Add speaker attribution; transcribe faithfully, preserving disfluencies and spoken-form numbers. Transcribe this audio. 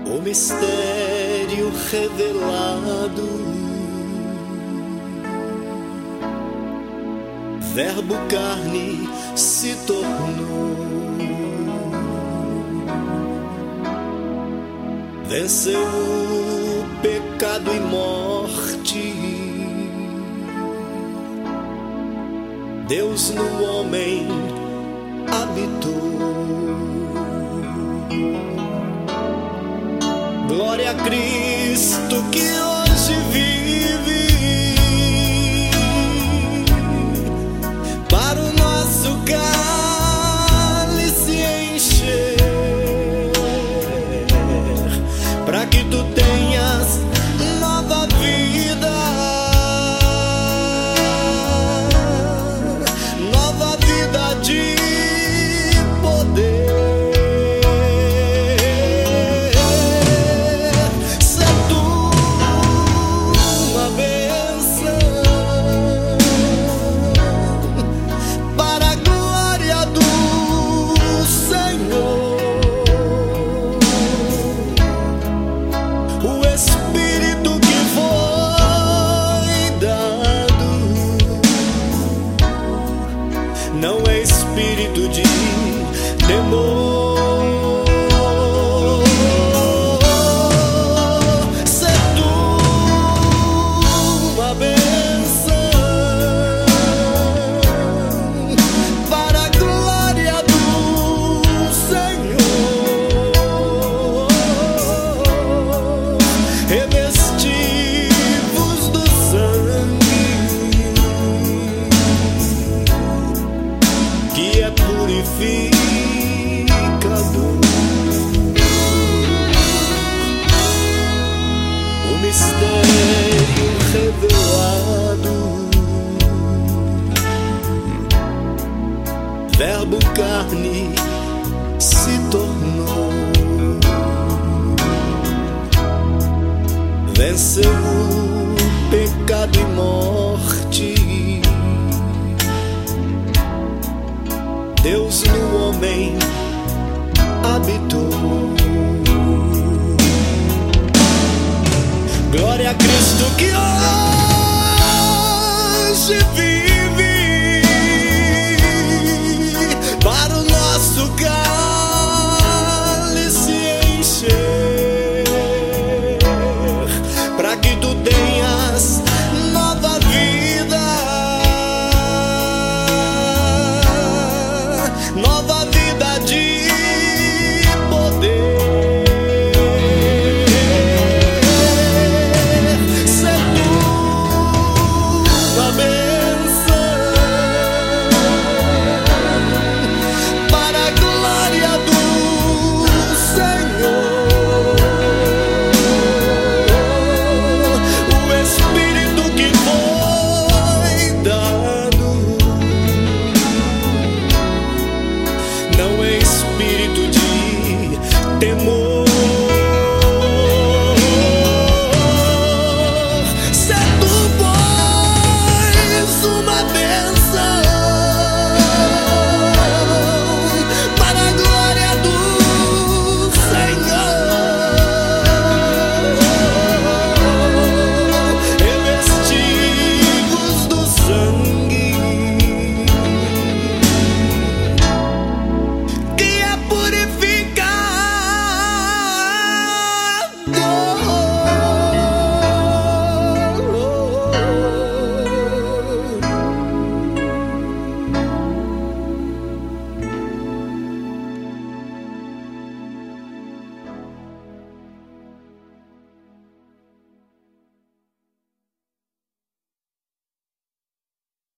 Speaker 1: O mistério revelado, Verbo carne se tornou, venceu o pecado e morte. Deus no homem habitou. Glória a Cristo que hoje vive, para o nosso cálice encher, para que tu tenhas nova vida, nova vida de poder. Não é espírito de temor. Sê tu uma bênção para a glória do Senhor. Revestivos do sangue que é purificador. O mistério revelado, Verbo carne se tornou, venceu o pecado e morte. Deus no homem habitou. Glória a Cristo que